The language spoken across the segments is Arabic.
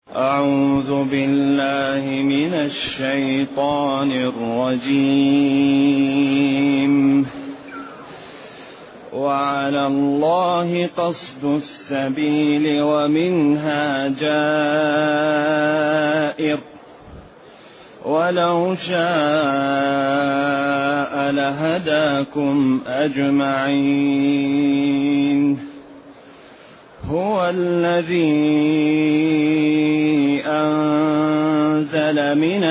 أعوذ بالله من الشيطان الرجيم. وعلى الله قصد السبيل ومنها جائر ولو شاء لهداكم أجمعين. هو الذي أنزل من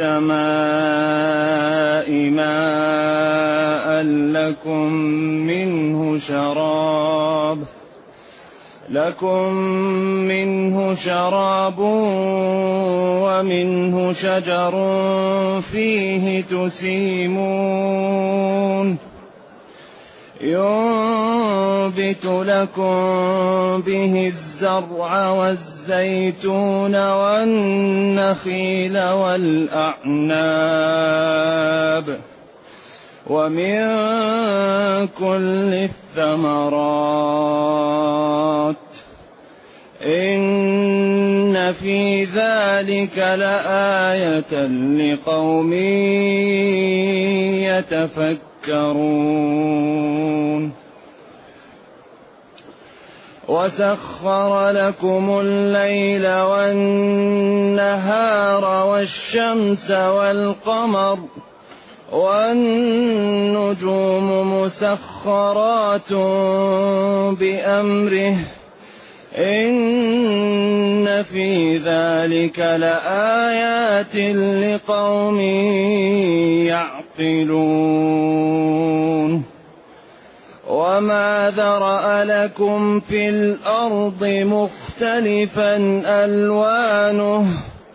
السماء ماء لكم منه شراب ومنه شجر فيه تسيمون ينبت لكم به الزرع والزيتون والنخيل والأعناب ومن كل الثمرات إن في ذلك لآية لقوم يتفكرون. وسخر لكم الليل والنهار والشمس والقمر والنجوم مسخرات بأمره إن في ذلك لآيات لقوم يعقلون. وما ذرأ لكم في الأرض مختلفا ألوانه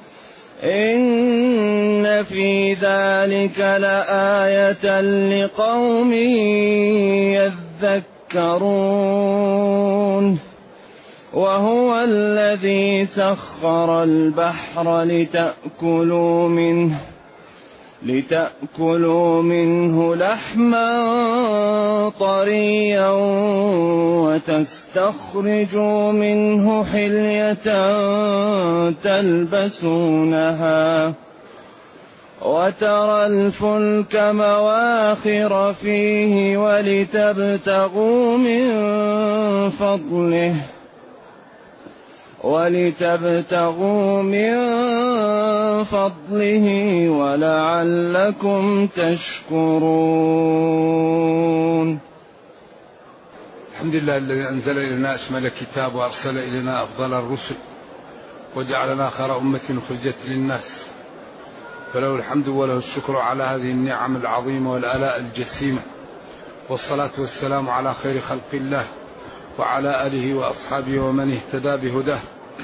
إن في ذلك لآية لقوم يذكرون. وهو الذي سخر البحر لتأكلوا منه لحما طريا وتستخرجوا منه حلية تلبسونها وترى الفلك مواخر فيه ولتبتغوا من فضله ولعلكم تشكرون. الحمد لله الذي أنزل إلينا أشمل الكتاب وأرسل إلينا أفضل الرسل وجعلنا خير أمة أخرجت للناس، فله الحمد وله الشكر على هذه النعم العظيمة والآلاء الجسيمة، والصلاة والسلام على خير خلق الله وعلى آله وأصحابه ومن اهتدى بهداه.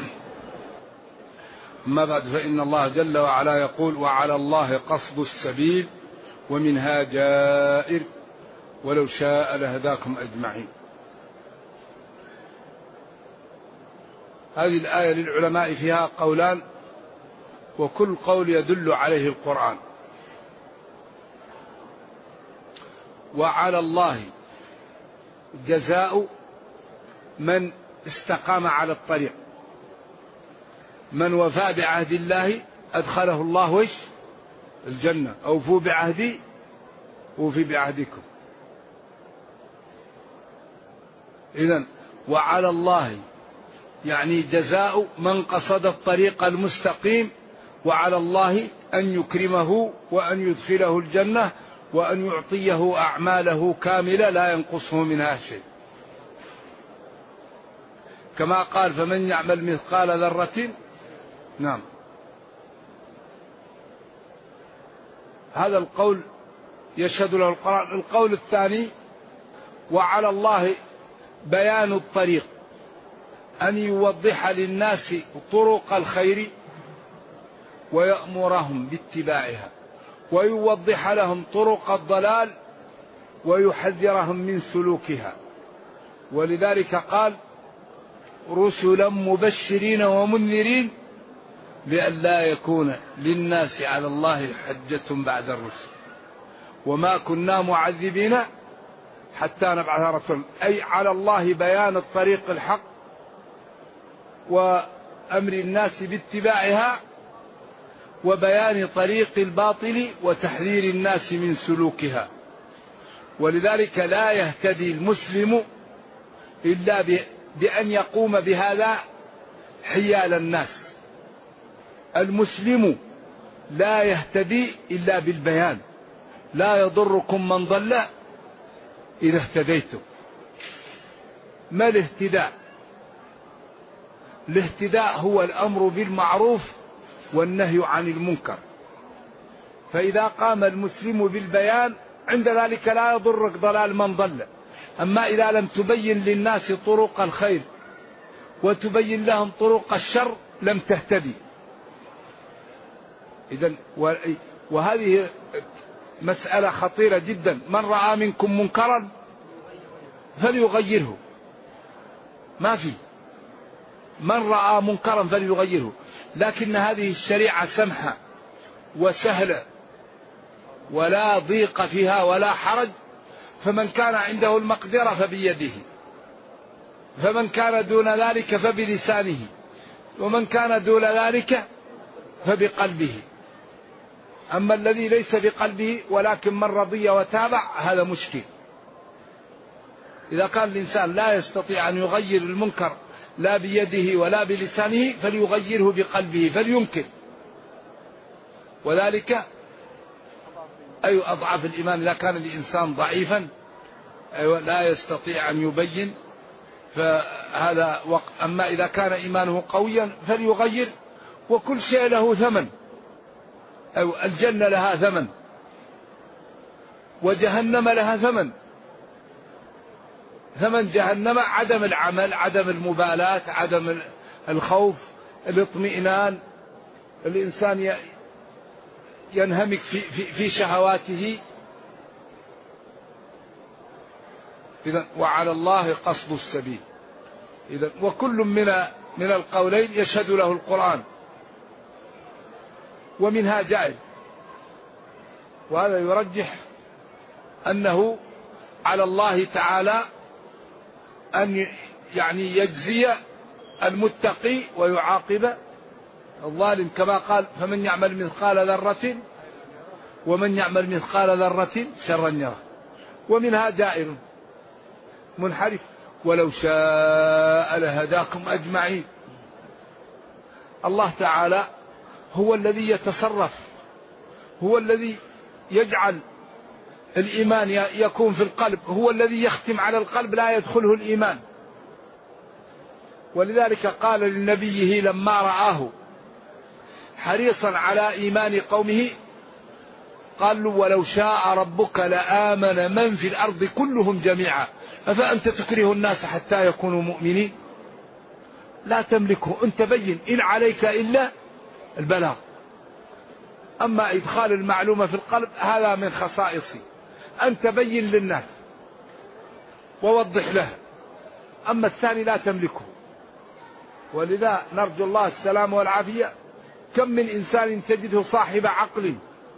أما بعد، فإن الله جل وعلا يقول: وعلى الله قصد السبيل ومنها جائر ولو شاء لهداكم أجمعين. هذه الآية للعلماء فيها قولان، وكل قول يدل عليه القرآن. وعلى الله جزاء من استقام على الطريق، من وفى بعهد الله أدخله الله الجنة. أوفوا بعهدي أوفي بعهدكم. إذن وعلى الله يعني جزاء من قصد الطريق المستقيم، وعلى الله أن يكرمه وأن يدخله الجنة وأن يعطيه أعماله كاملة لا ينقصه منها شيء، كما قال: فمن يعمل مثقال ذرة. نعم، هذا القول يشهد له القرآن. القول الثاني: وعلى الله بيان الطريق، أن يوضح للناس طرق الخير ويأمرهم باتباعها، ويوضح لهم طرق الضلال ويحذرهم من سلوكها. ولذلك قال: رسلا مبشرين ومنذرين لئلا يكون للناس على الله حجة بعد الرسل وما كنا معذبين حتى نبعث رسولا. أي على الله بيان الطريق الحق أمر الناس باتباعها وبيان طريق الباطل وتحذير الناس من سلوكها. ولذلك لا يهتدي المسلم إلا بأن يقوم بهذا حيال الناس. المسلم لا يهتدي إلا بالبيان. لا يضركم من ضل إذا اهتديتم. ما الاهتداء؟ الاهتداء هو الأمر بالمعروف والنهي عن المنكر. فإذا قام المسلم بالبيان عند ذلك لا يضرك ضلال من ضل. أما إذا لم تبين للناس طرق الخير وتبين لهم طرق الشر لم تهتدي. إذن وهذه مسألة خطيرة جدا. من رأى منكم منكرا فليغيره. ما في من رأى منكرا فليغيره. لكن هذه الشريعة سمحة وسهلة ولا ضيق فيها ولا حرج. فمن كان عنده المقدرة فبيده، فمن كان دون ذلك فبلسانه، ومن كان دون ذلك فبقلبه. أما الذي ليس بقلبه ولكن من رضي وتابع هذا مشكل. إذا كان الإنسان لا يستطيع أن يغير المنكر لا بيده ولا بلسانه فليغيره بقلبه فليمكن. وذلك أي أضعف الإيمان. إذا كان الإنسان ضعيفا لا يستطيع أن يبين فهذا وقت. أما إذا كان إيمانه قويا فليغير. وكل شيء له ثمن. أو الجنة لها ثمن وجهنم لها ثمن. ثمن جهنم عدم العمل، عدم المبالاة، عدم الخوف، الاطمئنان. الإنسان ينهمك في شهواته. إذن وعلى الله قصد السبيل. إذن وكل من القولين يشهد له القرآن ومنها جائز. وهذا يرجح أنه على الله تعالى أن يعني يجزي المتقي ويعاقب الظالم، كما قال فمن يعمل مثقال ذرة ومن يعمل مثقال ذرة شرا يره. ومنها دائر منحرف ولو شاء لهداكم أجمعين. الله تعالى هو الذي يتصرف، هو الذي يجعل الإيمان يكون في القلب، هو الذي يختم على القلب لا يدخله الإيمان. ولذلك قال لنبيه لما رآه حريصا على إيمان قومه قال له ولو شاء ربك لآمن من في الأرض كلهم جميعا أفأنت تكره الناس حتى يكونوا مؤمنين. لا تملكه. أنت بين إن عليك إلا البلاغ. أما إدخال المعلومة في القلب هذا من خصائصي. أنت بين للناس ووضح له. أما الثاني لا تملكه. ولذا نرجو الله السلام والعافية. كم من إنسان تجده صاحب عقل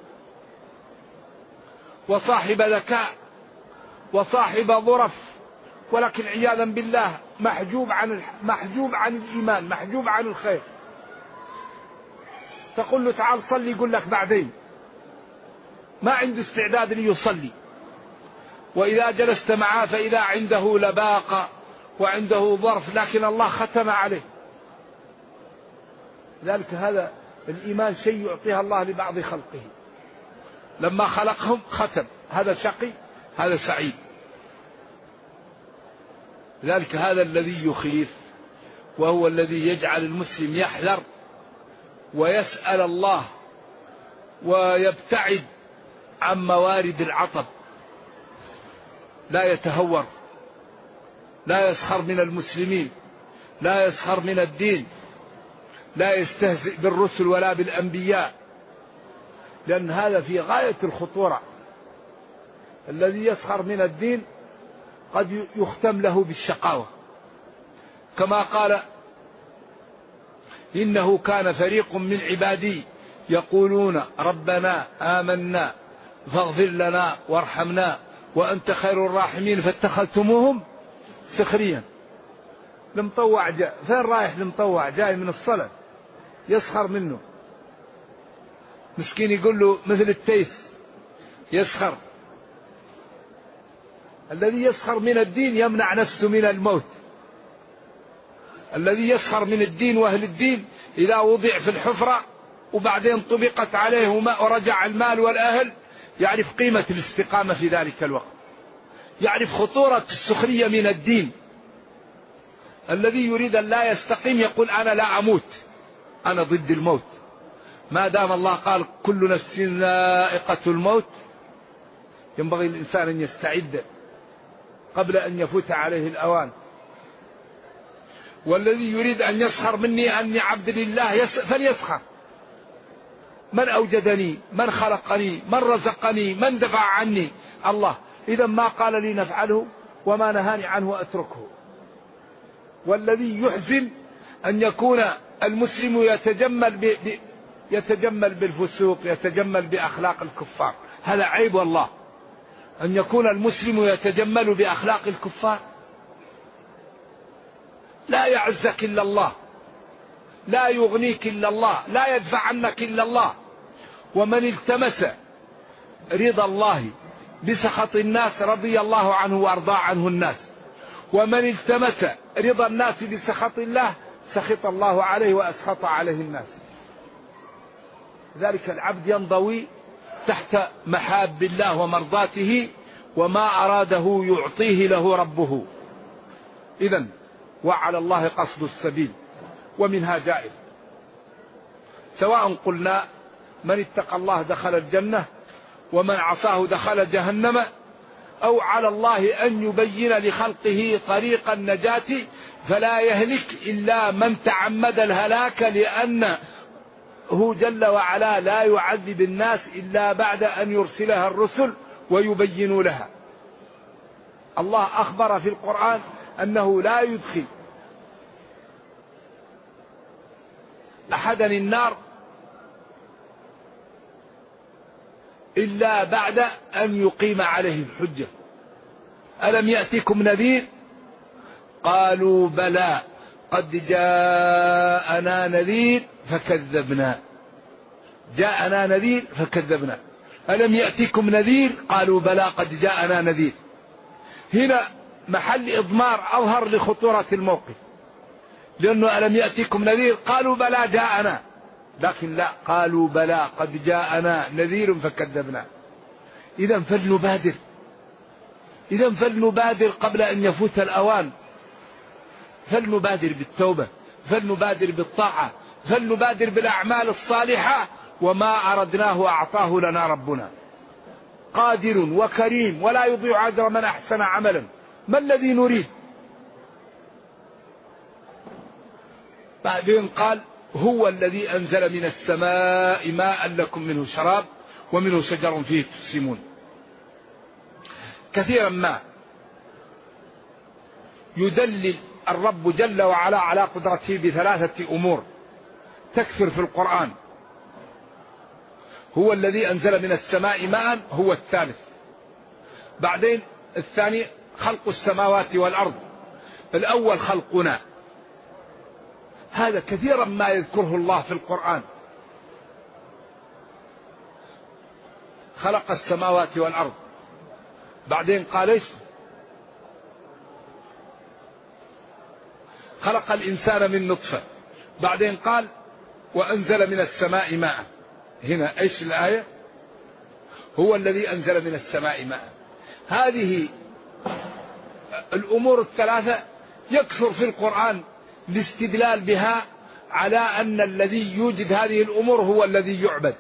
وصاحب ذكاء وصاحب ظرف ولكن عياذا بالله محجوب عن الإيمان، محجوب عن الخير. تقول له تعال صلي يقول لك بعدين، ما عنده استعداد ليصلي. وإذا جلست معه فإذا عنده لباقة وعنده ظرف لكن الله ختم عليه. ذلك هذا الإيمان شيء يعطيها الله لبعض خلقه. لما خلقهم ختم، هذا شقي هذا سعيد. ذلك هذا الذي يخيف، وهو الذي يجعل المسلم يحذر ويسأل الله ويبتعد عن موارد العطب. لا يتهور، لا يسخر من المسلمين، لا يسخر من الدين، لا يستهزئ بالرسل ولا بالأنبياء، لأن هذا في غاية الخطورة. الذي يسخر من الدين قد يختم له بالشقاوة، كما قال إنه كان فريق من عبادي يقولون ربنا آمنا فاغفر لنا وارحمنا وأنت خير الراحمين فاتخذتموهم سخريا. المطوع جاء، فين رايح المطوع؟ جاي من الصلاة، يسخر منه مسكين، يقول له مثل التيس، يسخر. الذي يسخر من الدين يمنع نفسه من الموت. الذي يسخر من الدين وأهل الدين إذا وضع في الحفرة وبعدين طبقت عليه ورجع المال والأهل يعرف قيمة الاستقامة في ذلك الوقت، يعرف خطورة السخرية من الدين. الذي يريد أن لا يستقيم يقول أنا لا أموت، أنا ضد الموت. ما دام الله قال كل نفس ذائقة الموت، ينبغي الإنسان أن يستعد قبل أن يفوت عليه الأوان. والذي يريد أن يسخر مني أني عبد لله فليسخر. من أوجدني؟ من خلقني؟ من رزقني؟ من دفع عني؟ الله. إذا ما قال لي نفعله وما نهاني عنه أتركه. والذي يحزن أن يكون المسلم يتجمل بالفسوق، يتجمل بأخلاق الكفار. هذا عيب والله، أن يكون المسلم يتجمل بأخلاق الكفار. لا يعزك إلا الله، لا يغنيك إلا الله، لا يدفع عنك إلا الله. ومن التمس رضا الله بسخط الناس رضي الله عنه وأرضى عنه الناس، ومن التمس رضا الناس بسخط الله سخط الله عليه وأسخط عليه الناس. ذلك العبد ينضوي تحت محاب الله ومرضاته، وما أراده يعطيه له ربه. إذن وعلى الله قصد السبيل، ومنها جائر. سواء قلنا من اتقى الله دخل الجنة ومن عصاه دخل جهنم، أو على الله أن يبين لخلقه طريق النجاة فلا يهلك إلا من تعمد الهلاك، لأنه جل وعلا لا يعذب الناس إلا بعد أن يرسلها الرسل ويبين لها. الله أخبر في القرآن أنه لا يدخل أحدا النار إلا بعد أن يقيم عليه الحجة. ألم يأتكم نذير؟ قالوا بلى قد جاءنا نذير فكذبنا. جاءنا نذير فكذبنا. ألم يأتكم نذير؟ قالوا بلى قد جاءنا نذير. هنا محل إضمار أظهر لخطورة الموقف، لأنه ألم يأتكم نذير قالوا بلى جاءنا، لكن لا، قالوا بلى قد جاءنا نذير فكذبنا. إذا فلنبادر قبل أن يفوت الأوان، فلنبادر بالتوبة، فلنبادر بالطاعة، فلنبادر بالأعمال الصالحة. وما أردناه أعطاه لنا ربنا، قادر وكريم ولا يضيع أجر من أحسن عملا. ما الذي نريد؟ بعدين قال هو الذي أنزل من السماء ماء لكم منه شراب ومنه شجر فيه تسيمون. كثيرا ما يدلل الرب جل وعلا على قدرته بثلاثة أمور تكثر في القرآن. هو الذي أنزل من السماء ماء، هو الثالث. بعدين الثاني خلق السماوات والأرض. الأول خلقنا، هذا كثيرا ما يذكره الله في القرآن. خلق السماوات والأرض. بعدين قال ايش؟ خلق الإنسان من نطفة. بعدين قال وأنزل من السماء ماء. هنا ايش الآية؟ هو الذي أنزل من السماء ماء. هذه الأمور الثلاثة يكثر في القرآن الاستدلال بها على أن الذي يوجد هذه الأمور هو الذي يعبد.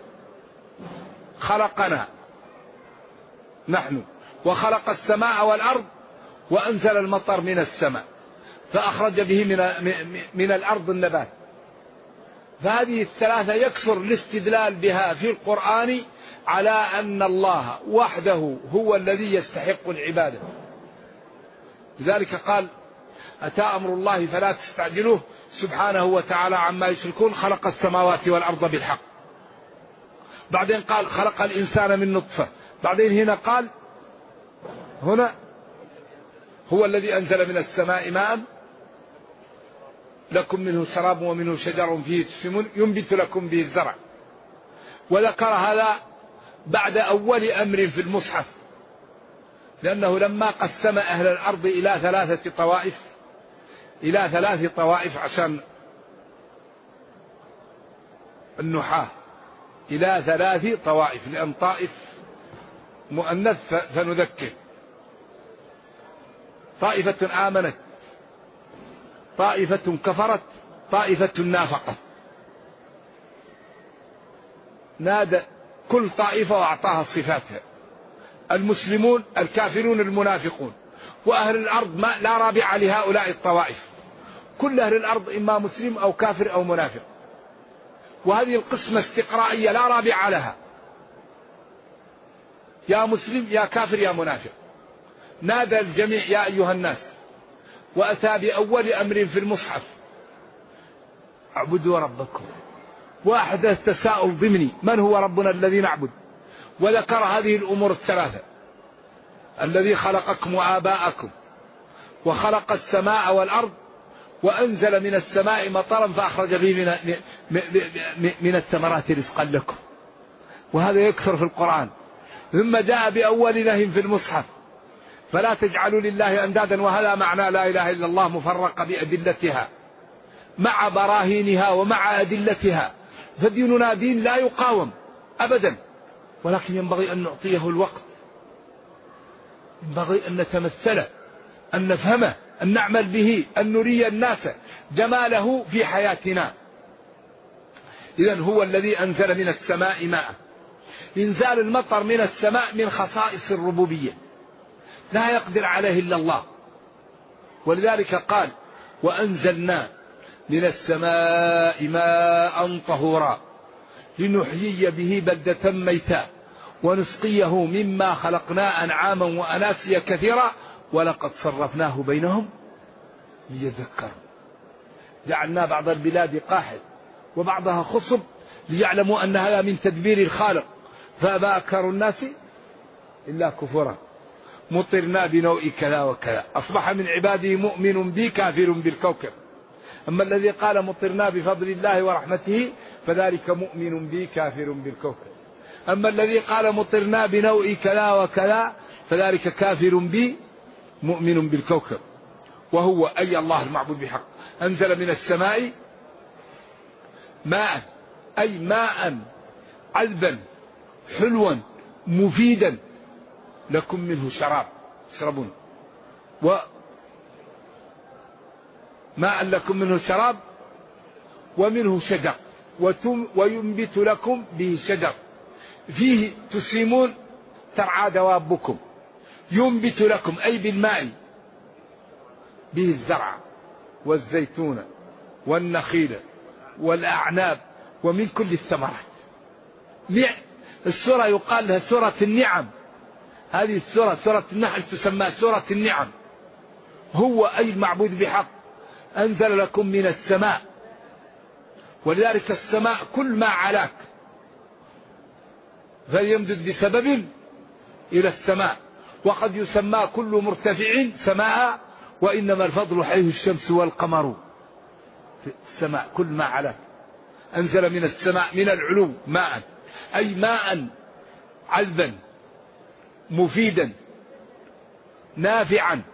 خلقنا نحن، وخلق السماء والأرض، وأنزل المطر من السماء فأخرج به من الأرض النبات. فهذه الثلاثة يكثر الاستدلال بها في القرآن على أن الله وحده هو الذي يستحق العبادة. لذلك قال أتى أمر الله فلا تستعجلوه سبحانه وتعالى عما يشركون، خلق السماوات والأرض بالحق. بعدين قال خلق الإنسان من نطفة. بعدين هنا قال هنا هو الذي أنزل من السماء ماء لكم منه شراب ومنه شجر فيه تسيمون ينبت لكم به الزرع. وذكر هذا بعد أول أمر في المصحف، لأنه لما قسم أهل الأرض إلى ثلاث طوائف عشان النحاة، إلى 3 طوائف، لأن طائف مؤنث فنذكر. طائفة آمنت، طائفة كفرت، طائفة نافقت. نادى كل طائفة وأعطاها صفاتها: المسلمون، الكافرون، المنافقون. وأهل الأرض لا رابع لهؤلاء الطوائف، كل أهل الأرض إما مسلم أو كافر أو منافق، وهذه القسمة استقرائية لا رابع لها، يا مسلم يا كافر يا منافق. نادى الجميع يا أيها الناس، وأتى بأول أمر في المصحف: اعبدوا ربكم. وأحدث تساؤل ضمني: من هو ربنا الذي نعبد؟ وذكر هذه الأمور الثلاثة: الذي خلقكم وآباءكم، وخلق السماء والأرض، وأنزل من السماء مطرا فأخرج به من الثمرات رزقا لكم. وهذا يكثر في القرآن. ثم جاء بأول نهي في المصحف: فلا تجعلوا لله أندادا. وهذا معنى لا إله إلا الله مفرقة بأدلتها مع براهينها ومع أدلتها. فديننا دين لا يقاوم أبدا، ولكن ينبغي أن نعطيه الوقت، ينبغي أن نتمثله، أن نفهمه، أن نعمل به، أن نري الناس جماله في حياتنا. إذن هو الذي أنزل من السماء ماء. إنزال المطر من السماء من خصائص الربوبية، لا يقدر عليه إلا الله. ولذلك قال: وأنزلنا من السماء ماء طهورا لنحيي به بلدة ميتا ونسقيه مما خلقنا أنعاما وأناسيا كثيرا ولقد صرفناه بينهم ليذكروا. جعلنا بعض البلاد قاحل وبعضها خصب ليعلموا أن هذا من تدبير الخالق، فأبى أكثر الناس إلا كفرا. مطرنا بنوء كذا وكذا، أصبح من عباده مؤمن بي كافر بالكوكب. أما الذي قال مطرنا بفضل الله ورحمته فذلك مؤمن بي كافر بالكوكب. أما الذي قال مطرنا بنوء كذا وكذا فذلك كافر بي مؤمن بالكوكب. وهو أي الله المعبود بحق. أنزل من السماء ماء، أي ماء عذبا حلوا مفيدا لكم منه شراب تشربون، وماء لكم منه شراب ومنه شجر وينبت لكم به شجر فيه تسيمون ترعى دوابكم. ينبت لكم أي بالماء به الزرع والزيتون والنخيل والأعناب ومن كل الثمرات. السورة يقال لها سورة النعم. هذه السورة سورة النحل تسمى سورة النعم. هو أي المعبود بحق. أنزل لكم من السماء، ولذلك السماء كل ما علاك فليمدد بسبب إلى السماء. وقد يسمى كل مرتفع سماء، وإنما الفضل حيث الشمس والقمر في السماء كل ما علاك. أنزل من السماء من العلو ماء، أي ماء عذبا مفيدا نافعا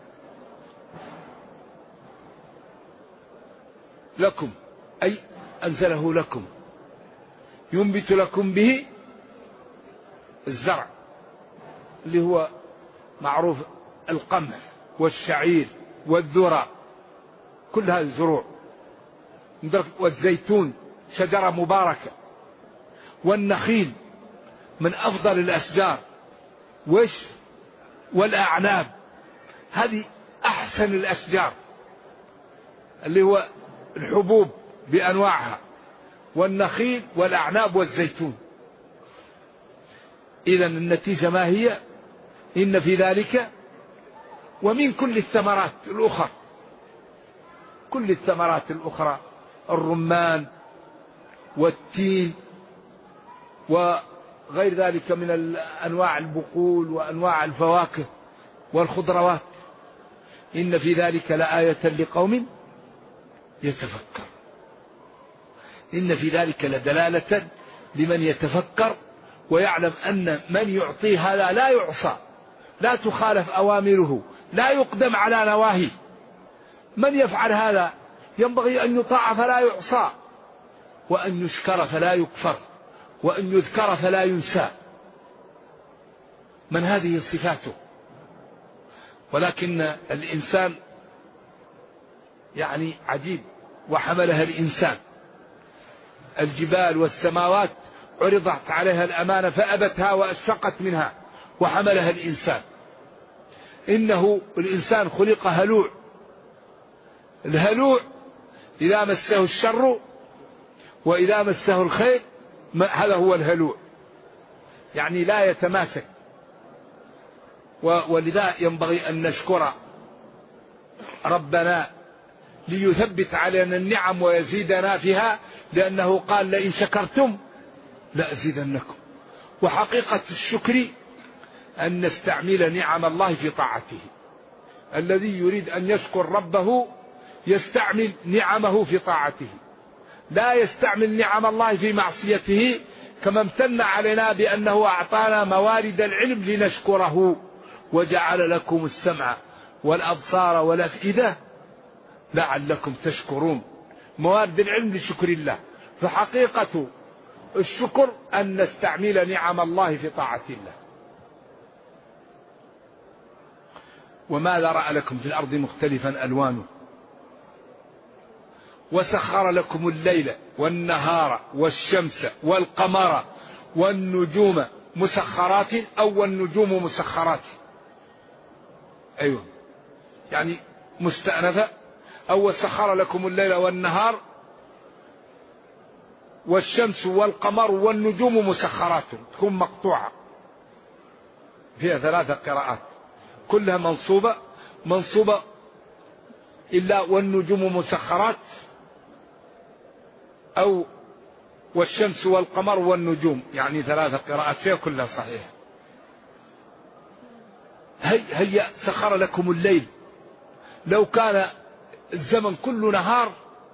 لكم، أي أنزله لكم ينبت لكم به الزرع اللي هو معروف القمح والشعير والذرة، كل هذه الزروع. والزيتون شجرة مباركة، والنخيل من أفضل الأشجار، والأعناب هذه أحسن الأشجار اللي هو الحبوب بأنواعها، والنخيل والأعناب والزيتون. إذن النتيجة ما هي؟ إن في ذلك ومن كل الثمرات الأخرى، كل الثمرات الأخرى، الرمان والتين وغير ذلك من أنواع البقول وأنواع الفواكه والخضروات. إن في ذلك لآية لقوم يتفكر. إن في ذلك لدلالة لمن يتفكر ويعلم أن من يعطيه هذا لا يعصى، لا تخالف أوامره، لا يقدم على نواهيه. من يفعل هذا ينبغي أن يطاع فلا يعصى، وأن يشكر فلا يكفر، وأن يذكر فلا ينسى. من هذه صفاته. ولكن الإنسان يعني عجيب، وحملها الإنسان. الجبال والسماوات عرضت عليها الأمانة فأبتها وأشفقت منها، وحملها الإنسان. إنه الإنسان خلق هلوع. الهلوع إذا مسه الشر وإذا مسه الخير، هذا هو الهلوع، يعني لا يتماسك. ولذا ينبغي أن نشكر ربنا ليثبت علينا النعم ويزيدنا فيها، لأنه قال لئن شكرتم لأزيدنكم. وحقيقة الشكر أن نستعمل نعم الله في طاعته. الذي يريد أن يشكر ربه يستعمل نعمه في طاعته، لا يستعمل نعم الله في معصيته، كما امتن علينا بأنه أعطانا موارد العلم لنشكره، وجعل لكم السمع والأبصار والأفئدة لعلكم تشكرون. موارد العلم لشكر الله. فحقيقة الشكر أن نستعمل نعم الله في طاعة الله. وما ذرأ لكم في الأرض مختلفا ألوانه، وسخر لكم الليل والنهار والشمس والقمر والنجوم مسخرات، أو النجوم مسخرات، أيوة يعني مستأنفة. أو سخر لكم الليل والنهار والشمس والقمر والنجوم مسخرات، تكون مقطوعة فيها 3 قراءات كلها منصوبة إلا والنجوم مسخرات، أو والشمس والقمر والنجوم، يعني 3 قراءات فيها كلها صحيحة. هيا سخر لكم الليل. لو كان الزمن كله نهار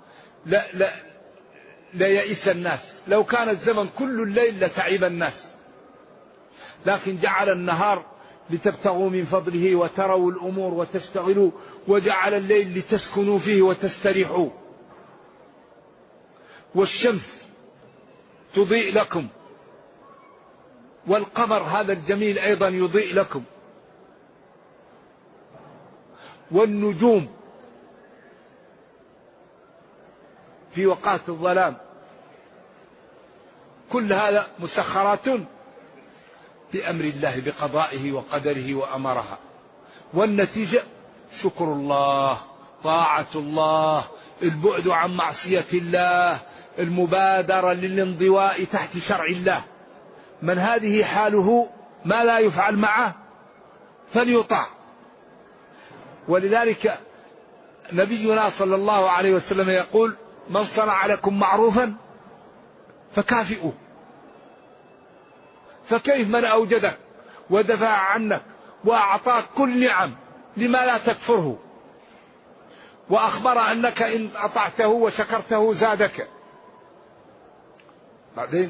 لا يئس الناس، لو كان الزمن كل الليل لتعب الناس، لكن جعل النهار لتبتغوا من فضله وتروا الأمور وتشتغلوا، وجعل الليل لتسكنوا فيه وتستريحوا. والشمس تضيء لكم، والقمر هذا الجميل أيضا يضيء لكم، والنجوم في وقات الظلام، كل هذا مسخرات بأمر الله بقضائه وقدره وأمرها. والنتيجة شكر الله، طاعة الله، البعد عن معصية الله، المبادرة للانضواء تحت شرع الله. من هذه حاله ما لا يفعل معه فليطاع. ولذلك نبينا صلى الله عليه وسلم يقول: من صنع لكم معروفا فكافئوه. فكيف من أوجدك ودفع عنك وأعطاك كل نعم، لما لا تكفره؟ وأخبر أنك إن أطعته وشكرته زادك. بعدين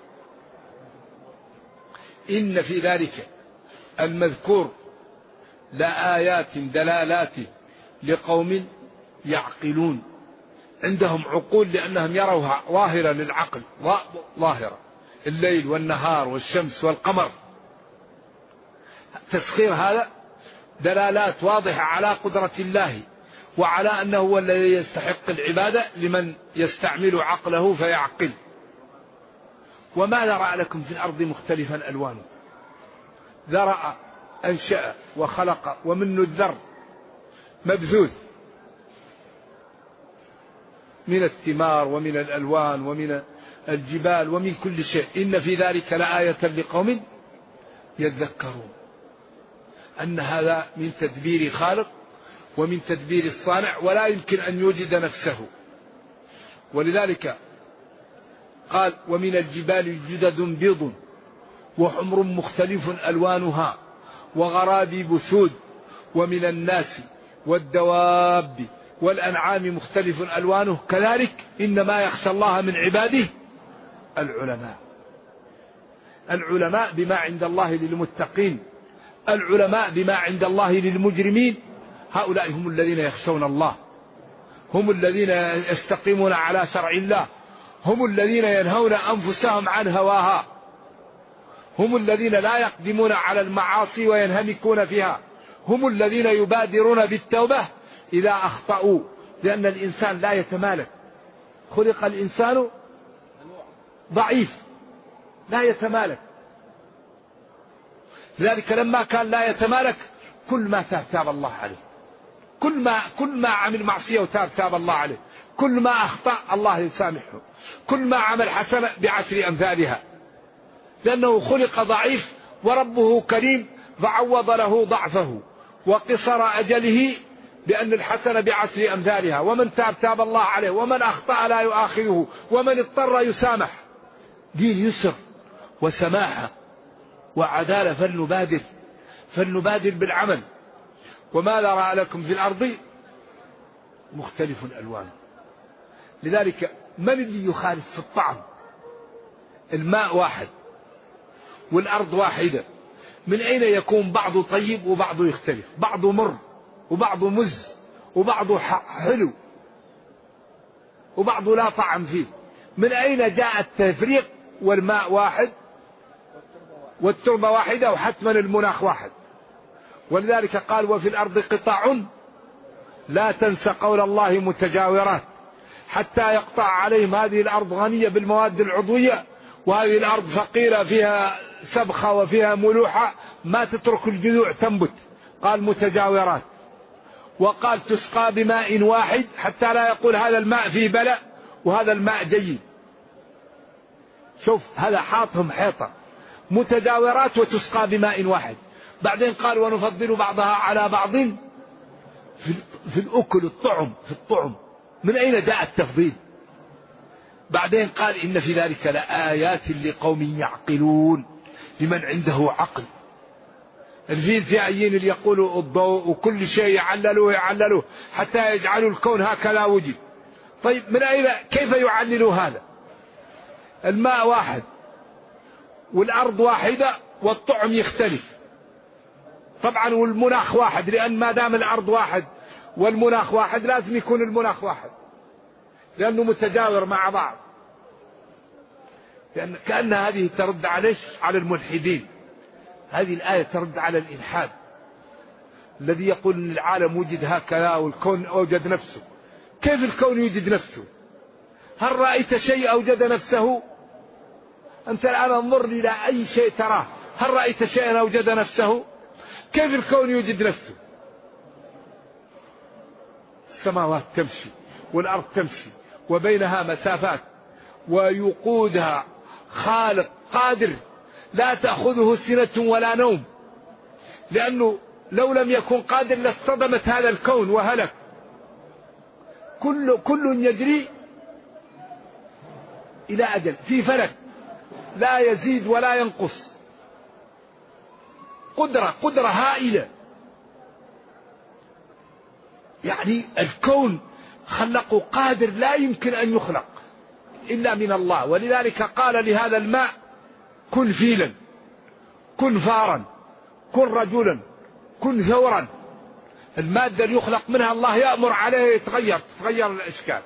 إن في ذلك المذكور لآيات دلالات لقوم يعقلون، عندهم عقول، لأنهم يروها ظاهرة للعقل، ظاهرة الليل والنهار والشمس والقمر. تسخير هذا دلالات واضحة على قدرة الله، وعلى أنه هو الذي يستحق العبادة لمن يستعمل عقله فيعقل. وما ذرأ لكم في الأرض مختلفا ألوانه. ذرأ أنشأ وخلق، ومنه الذر مبثوث من الثمار ومن الألوان ومن الجبال ومن كل شيء. إن في ذلك لآية لقوم يذكرون. أن هذا من تدبير خالق ومن تدبير الصانع، ولا يمكن أن يوجد نفسه. ولذلك قال: ومن الجبال جدد بيض وحمر مختلف ألوانها وغرابيب سود ومن الناس والدواب والأنعام مختلف ألوانه كذلك إنما يخشى الله من عباده العلماء. العلماء بما عند الله للمتقين، العلماء بما عند الله للمجرمين. هؤلاء هم الذين يخشون الله، هم الذين يستقيمون على شرع الله، هم الذين ينهون أنفسهم عن هواها، هم الذين لا يقدمون على المعاصي وينهمكون فيها، هم الذين يبادرون بالتوبة إذا أخطأوا، لأن الإنسان لا يتمالك، خلق الإنسان ضعيف لا يتمالك. لذلك لما كان لا يتمالك كل ما تاب الله عليه، كل ما عمل معصية وتاب الله عليه، كل ما أخطأ الله يسامحه، كل ما عمل حسنة بعشر أمثالها، لأنه خلق ضعيف وربه كريم فعوض له ضعفه وقصر أجله بأن الحسنة بعشر أمثالها، ومن تاب الله عليه، ومن أخطأ لا يؤاخذه، ومن اضطر يسامح. دين يسر وسماحة وعدالة، فلنبادر بالعمل. وما ذرأ لكم في الأرض مختلف ألوان. لذلك من اللي يخالف في الطعم؟ الماء واحد والأرض واحدة، من أين يكون بعضه طيب وبعضه يختلف، بعضه مر وبعضه مز وبعضه حلو وبعضه لا طعم فيه؟ من أين جاء التفريق؟ والماء واحد والتربة واحدة وحتما المناخ واحد. ولذلك قال وفي الأرض قطع لا تنس قول الله متجاورات حتى يقطع عليهم. هذه الأرض غنية بالمواد العضوية، وهذه الأرض فقيرة فيها سبخة وفيها ملوحة ما تترك الجذوع تنبت. قال متجاورات. وقال تسقى بماء واحد حتى لا يقول هذا الماء فيه بلأ وهذا الماء جيد. شوف هذا حاطهم حيطة، متجاورات وتسقى بماء واحد. بعدين قال ونفضل بعضها على بعض في الأكل في الطعم. من أين جاء التفضيل؟ بعدين قال إن في ذلك لآيات لقوم يعقلون، لمن عنده عقل. الفيزيائيين اللي يقولوا الضوء وكل شيء يعللوه حتى يجعلوا الكون هكذا وجد. طيب من أين كيف يعللوا هذا؟ الماء واحد والأرض واحدة والطعم يختلف طبعا، والمناخ واحد، لأن ما دام الأرض واحد والمناخ واحد لازم يكون المناخ واحد لأنه متجاور مع بعض. لأن كأن هذه ترد على الملحدين. هذه الآية ترد على الإلحاد الذي يقول أن العالم وجد هكذا والكون أوجد نفسه. كيف الكون يوجد نفسه؟ هل رأيت شيء أوجد نفسه؟ أنت الآن انظر إلى أي شيء تراه، هل رأيت شيئا أوجد نفسه؟ كيف الكون يوجد نفسه؟ السماوات تمشي والأرض تمشي وبينها مسافات، ويقودها خالق قادر لا تأخذه سنة ولا نوم، لأنه لو لم يكن قادر لاصطدمت هذا الكون وهلك. كل يجري إلى أجل في فلك لا يزيد ولا ينقص. قدرة هائلة. يعني الكون خلقه قادر لا يمكن أن يخلق إلا من الله. ولذلك قال لهذا الماء كن فيلا، كن فارا، كن رجلا، كن ثورا. المادة اللي يخلق منها الله يأمر عليه تتغير الأشكال.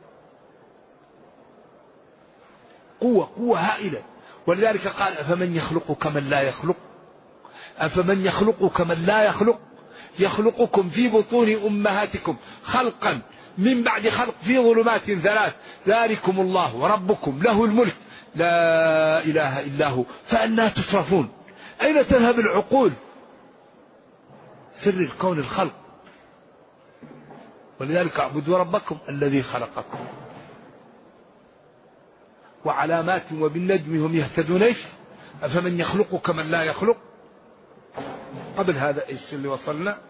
قوة هائلة. ولذلك قال أفمن يخلق كمن لا يخلق، أفمن يخلق كمن لا يخلق، يخلقكم في بطون أمهاتكم خلقا من بعد خلق في ظلمات ثلاث، ذلكم الله ربكم له الملك لا إله إلا هو فأنى تصرفون؟ أين تذهب العقول؟ سر الكون الخلق. ولذلك اعبدوا ربكم الذي خلقكم. وعلامات وبالنجم هم يهتدون. ايش؟ أفمن يخلق كمن لا يخلق. قبل هذا ايش اللي وصلنا؟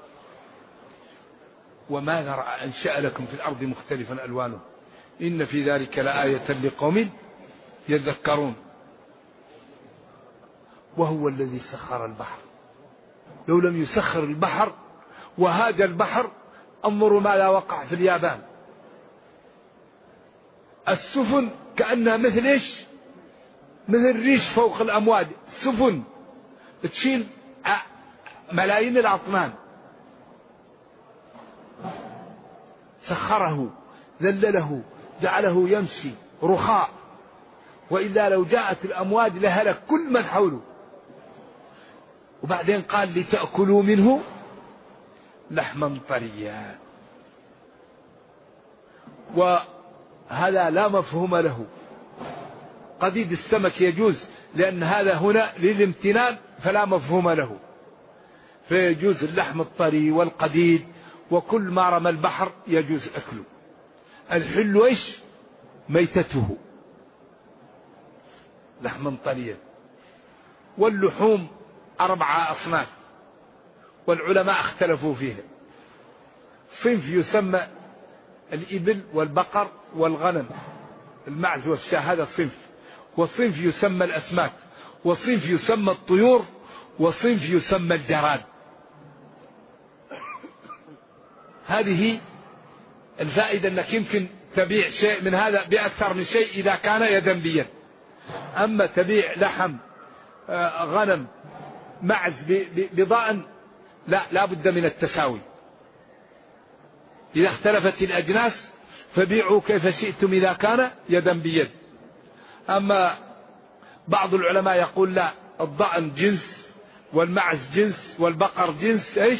وما ذرأ أنشأ لكم في الأرض مختلفا ألوانه إن في ذلك لآية لقوم يذكرون. وهو الذي سخر البحر. لو لم يسخر البحر وهاج البحر انظروا ماذا وقع في اليابان. السفن كأنها مثل إيش؟ مثل ريش فوق الأمواج، سفن تشيل ملايين الأطنان. سخره ذلله جعله يمشي رخاء، وإلا لو جاءت الأمواج لهلك كل من حوله. وبعدين قال لتأكلوا منه لحما طريا، وهذا لا مفهوم له. قديد السمك يجوز لأن هذا هنا للامتنان فلا مفهوم له، فيجوز اللحم الطري والقديد، وكل ما رمى البحر يجوز أكله. الحل إيش؟ ميتته لحما طريا. واللحوم 4 أصناف، والعلماء اختلفوا فيها. صنف يسمى الإبل والبقر والغنم، المعز والشاة، هذا صنف. وصنف يسمى الأسماك، وصنف يسمى الطيور، وصنف يسمى الجراد. هذه الفائدة أنك يمكن تبيع شيء من هذا بأكثر من شيء إذا كان يدا بيد. أما تبيع لحم غنم معز بضأن لا بد من التساوي. إذا اختلفت الأجناس فبيعوا كيف شئتم إذا كان يدا بيد. أما بعض العلماء يقول لا، الضأن جنس والمعز جنس والبقر جنس إيش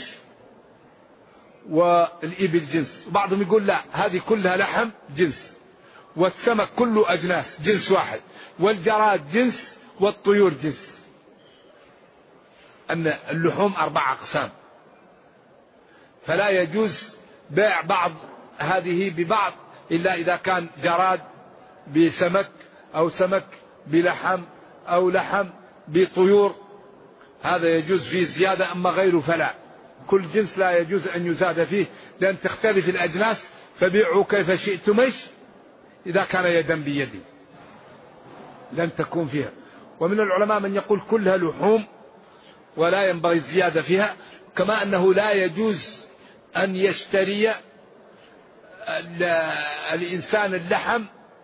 والإبل جنس. وبعضهم يقول لا، هذه كلها لحم جنس، والسمك كله أجناس جنس واحد، والجراد جنس والطيور جنس. أن اللحوم 4 أقسام، فلا يجوز بيع بعض هذه ببعض إلا إذا كان جراد بسمك، أو سمك بلحم، أو لحم بطيور، هذا يجوز فيه زيادة. أما غيره فلا، كل جنس لا يجوز أن يزاد فيه، لأن تختلف الأجناس فبيعوا كيف شئتم إذا كان يدا بيد لن تكون فيها. ومن العلماء من يقول كلها لحوم ولا ينبغي الزيادة فيها، كما أنه لا يجوز أن يشتري الإنسان اللحم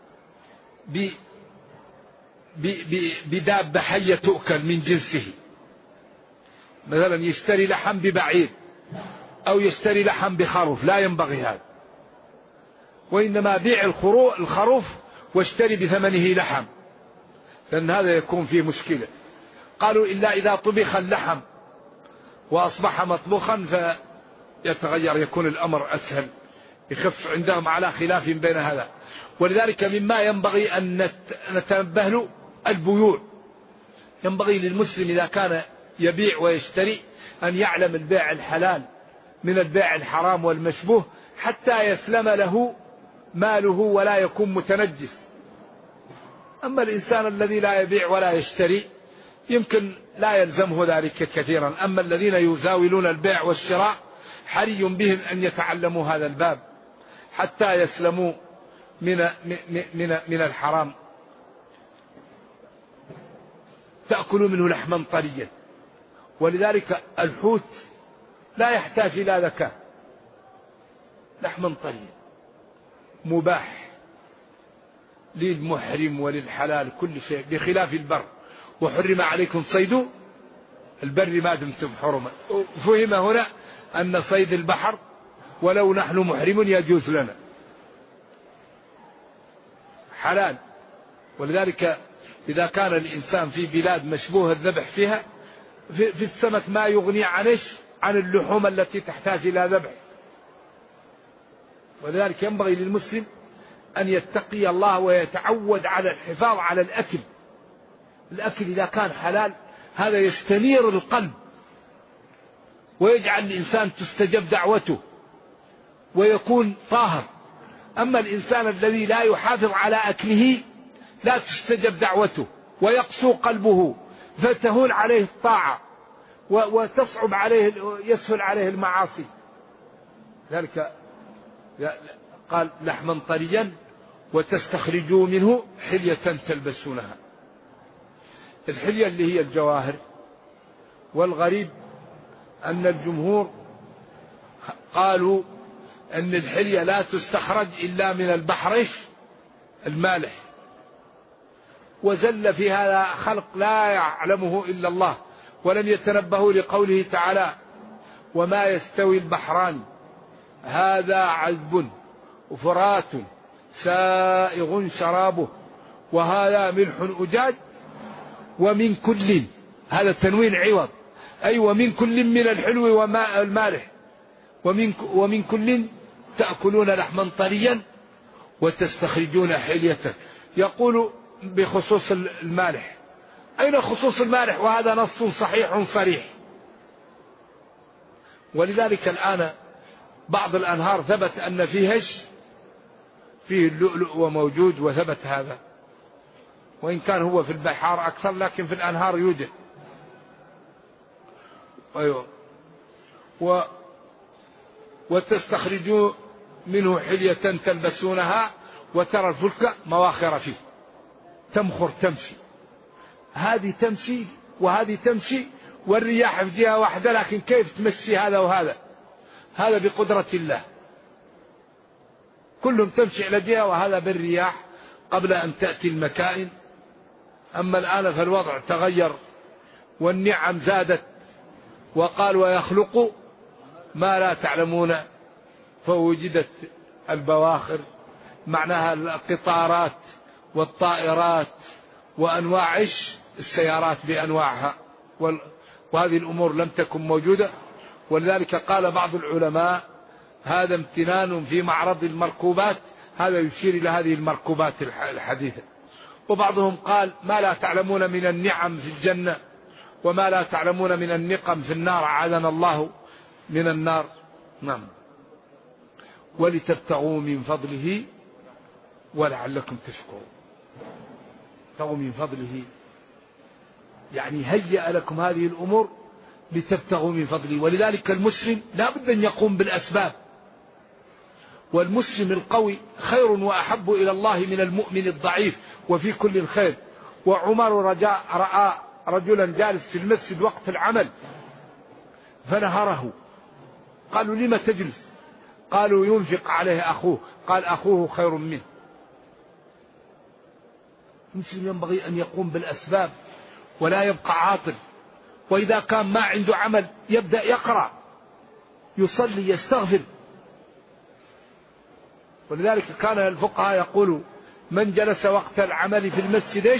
بدابة حية تؤكل من جنسه. مثلا يشتري لحم ببعير أو يشتري لحم بخروف، لا ينبغي هذا. وإنما بيع الخروف واشتري بثمنه لحم، لأن هذا يكون فيه مشكلة. قالوا إلا إذا طبخ اللحم وأصبح مطبوخا فيتغير، يكون الأمر أسهل، يخف عندهم على خلاف بين هذا. ولذلك مما ينبغي أن نتنبه له البيوع. ينبغي للمسلم إذا كان يبيع ويشتري أن يعلم البيع الحلال من البيع الحرام والمشبوه، حتى يسلم له ماله ولا يكون متنجس. أما الإنسان الذي لا يبيع ولا يشتري يمكن لا يلزمه ذلك كثيرا. أما الذين يزاولون البيع والشراء حري بهم أن يتعلموا هذا الباب حتى يسلموا من الحرام. تأكلوا منه لحما طريا. ولذلك الحوت لا يحتاج إلى ذكاء، لحما طريا مباح للمحرم وللحلال كل شيء، بخلاف البر. وحرم عليكم صيد البر ما دمتم حرما. فهم هنا أن صيد البحر ولو نحن محرم يجوز لنا، حلال. ولذلك إذا كان الإنسان في بلاد مشبوه الذبح فيها، في السمك ما يغني عن اللحوم التي تحتاج إلى ذبح. ولذلك ينبغي للمسلم أن يتقي الله ويتعود على الحفاظ على الأكل. الأكل إذا كان حلال هذا يستنير القلب ويجعل الإنسان تستجب دعوته ويكون طاهر. أما الإنسان الذي لا يحافظ على أكله لا تستجب دعوته ويقسو قلبه، فتهون عليه الطاعة وتصعب عليه، يسهل عليه المعاصي. ذلك قال لحما طريا وتستخرجوا منه حلية تلبسونها. الحلية اللي هي الجواهر. والغريب أن الجمهور قالوا أن الحلية لا تستخرج إلا من البحر المالح، وزل في هذا خلق لا يعلمه إلا الله، ولم يتنبهوا لقوله تعالى: وما يستوي البحران هذا عذب فرات سائغ شرابه وهذا ملح أجاج ومن كل، هذا التنوين عوض، أي ومن كل من الحلو وماء المالح، ومن كل تأكلون لحما طريا وتستخرجون حلية. يقول بخصوص المالح، أين خصوص المالح وهذا نص صحيح صريح؟ ولذلك الآن بعض الأنهار ثبت أن فيه اللؤلؤ وموجود، وثبت هذا، وإن كان هو في البحار أكثر، لكن في الأنهار يوجد. أيوة. وتستخرجوا منه حلية تلبسونها وترى الفلك مواخر فيه، تمخر تمشي، هذه تمشي وهذه تمشي، والرياح في جهة واحدة، لكن كيف تمشي هذا وهذا؟ هذا بقدرة الله، كلهم تمشي على جهة، وهذا بالرياح قبل أن تأتي المكائن. أما الآن فالوضع تغير والنعم زادت، وقال: ويخلق ما لا تعلمون، فوجدت البواخر، معناها القطارات والطائرات وأنواع السيارات بأنواعها، وهذه الأمور لم تكن موجودة. ولذلك قال بعض العلماء: هذا امتنان في معرض المركوبات، هذا يشير إلى هذه المركوبات الحديثة. وبعضهم قال: ما لا تعلمون من النعم في الجنة وما لا تعلمون من النقم في النار، أعاذنا الله من النار. نعم. ولتبتغوا من فضله ولعلكم تشكرون. تبتغوا من فضله يعني هيأ لكم هذه الأمور لتبتغوا من فضله. ولذلك المسلم لا بد أن يقوم بالأسباب، والمسلم القوي خير وأحب إلى الله من المؤمن الضعيف، وفي كل الخير. وعمر رأى رجلا جالس في المسجد وقت العمل فنهره، قالوا: لم تجلس؟ قالوا: ينفق عليه أخوه. قال: أخوه خير منه. المسلم ينبغي أن يقوم بالأسباب ولا يبقى عاطل، وإذا كان ما عنده عمل يبدأ يقرأ، يصلي، يستغفر. ولذلك كان الفقهاء يقولوا: من جلس وقت العمل في المسجد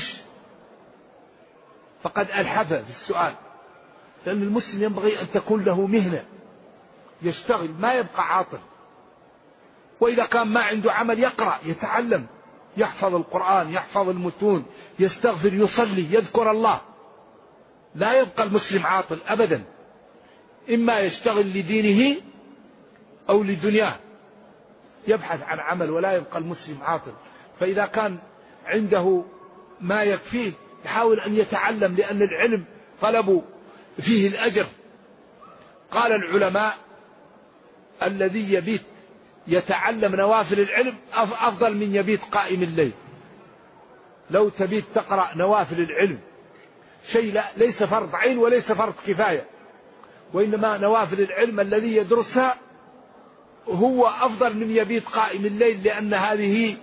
فقد ألحف في السؤال، لأن المسلم ينبغي أن تكون له مهنة يشتغل، ما يبقى عاطل. وإذا كان ما عنده عمل يقرأ، يتعلم، يحفظ القرآن، يحفظ المتون، يستغفر، يصلي، يذكر الله. لا يبقى المسلم عاطل أبدا، إما يشتغل لدينه أو لدنياه، يبحث عن عمل، ولا يبقى المسلم عاطل. فإذا كان عنده ما يكفيه يحاول أن يتعلم، لأن العلم طلب فيه الأجر. قال العلماء: الذي يبيت يتعلم نوافل العلم أفضل من يبيت قائم الليل. لو تبيت تقرأ نوافل العلم، شيء ليس فرض عين وليس فرض كفاية، وإنما نوافل العلم الذي يدرسها هو أفضل من يبيت قائم الليل، لأن هذه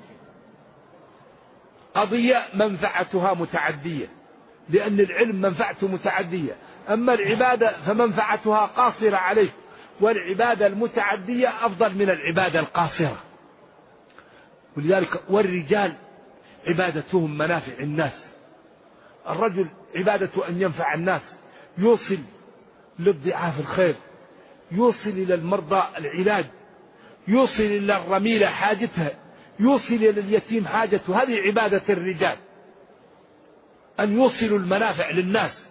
قضية منفعتها متعدية، لأن العلم منفعته متعدية. أما العبادة فمنفعتها قاصرة عليك، والعبادة المتعدية أفضل من العبادة القاصرة. ولذلك والرجال عبادتهم منافع الناس. الرجل عبادته أن ينفع الناس، يوصل للضعاف الخير، يوصل إلى المرضى العلاج، يوصل إلى الرميلة حاجتها، يوصل إلى اليتيم حاجته. هذه عبادة الرجال، أن يوصلوا المنافع للناس،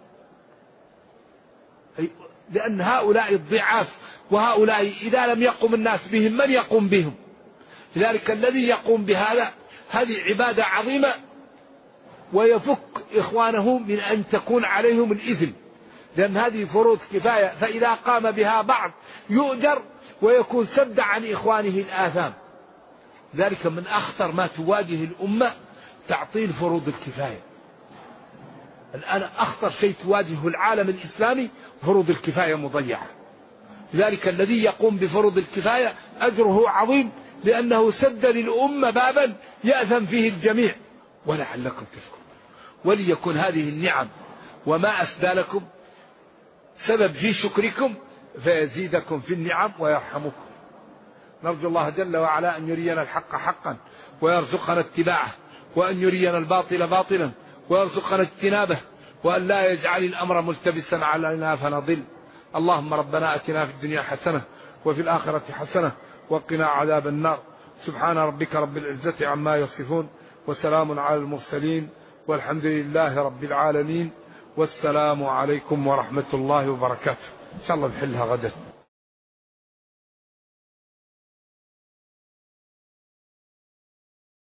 لأن هؤلاء الضعاف، وهؤلاء إذا لم يقم الناس بهم من يقوم بهم؟ لذلك الذي يقوم بهذا هذه عبادة عظيمة، ويفك إخوانه من أن تكون عليهم الإثم، لأن هذه فروض كفاية، فإذا قام بها بعض يؤجر ويكون سد عن إخوانه الآثام. ذلك من أخطر ما تواجه الأمة، تعطيل فروض الكفاية. الآن أخطر شيء تواجه العالم الإسلامي فروض الكفاية مضيعة، ذلك الذي يقوم بفروض الكفاية أجره عظيم، لأنه سد للأمة بابا يأثم فيه الجميع. ولعلكم تشكرون، وليكن هذه النعم وما أسدى لكم سبب في شكركم فيزيدكم في النعم ويرحمكم. نرجو الله جل وعلا أن يرينا الحق حقا ويرزقنا اتباعه، وأن يرينا الباطل باطلا ويرزقنا اجتنابه، وأن لا يجعل الأمر ملتبسا علينا فنضل. اللهم ربنا أتنا في الدنيا حسنة وفي الآخرة حسنة وقنا عذاب النار. سبحان ربك رب العزة عما يصفون، وسلام على المرسلين، والحمد لله رب العالمين، والسلام عليكم ورحمة الله وبركاته. إن شاء الله نحلها غدا.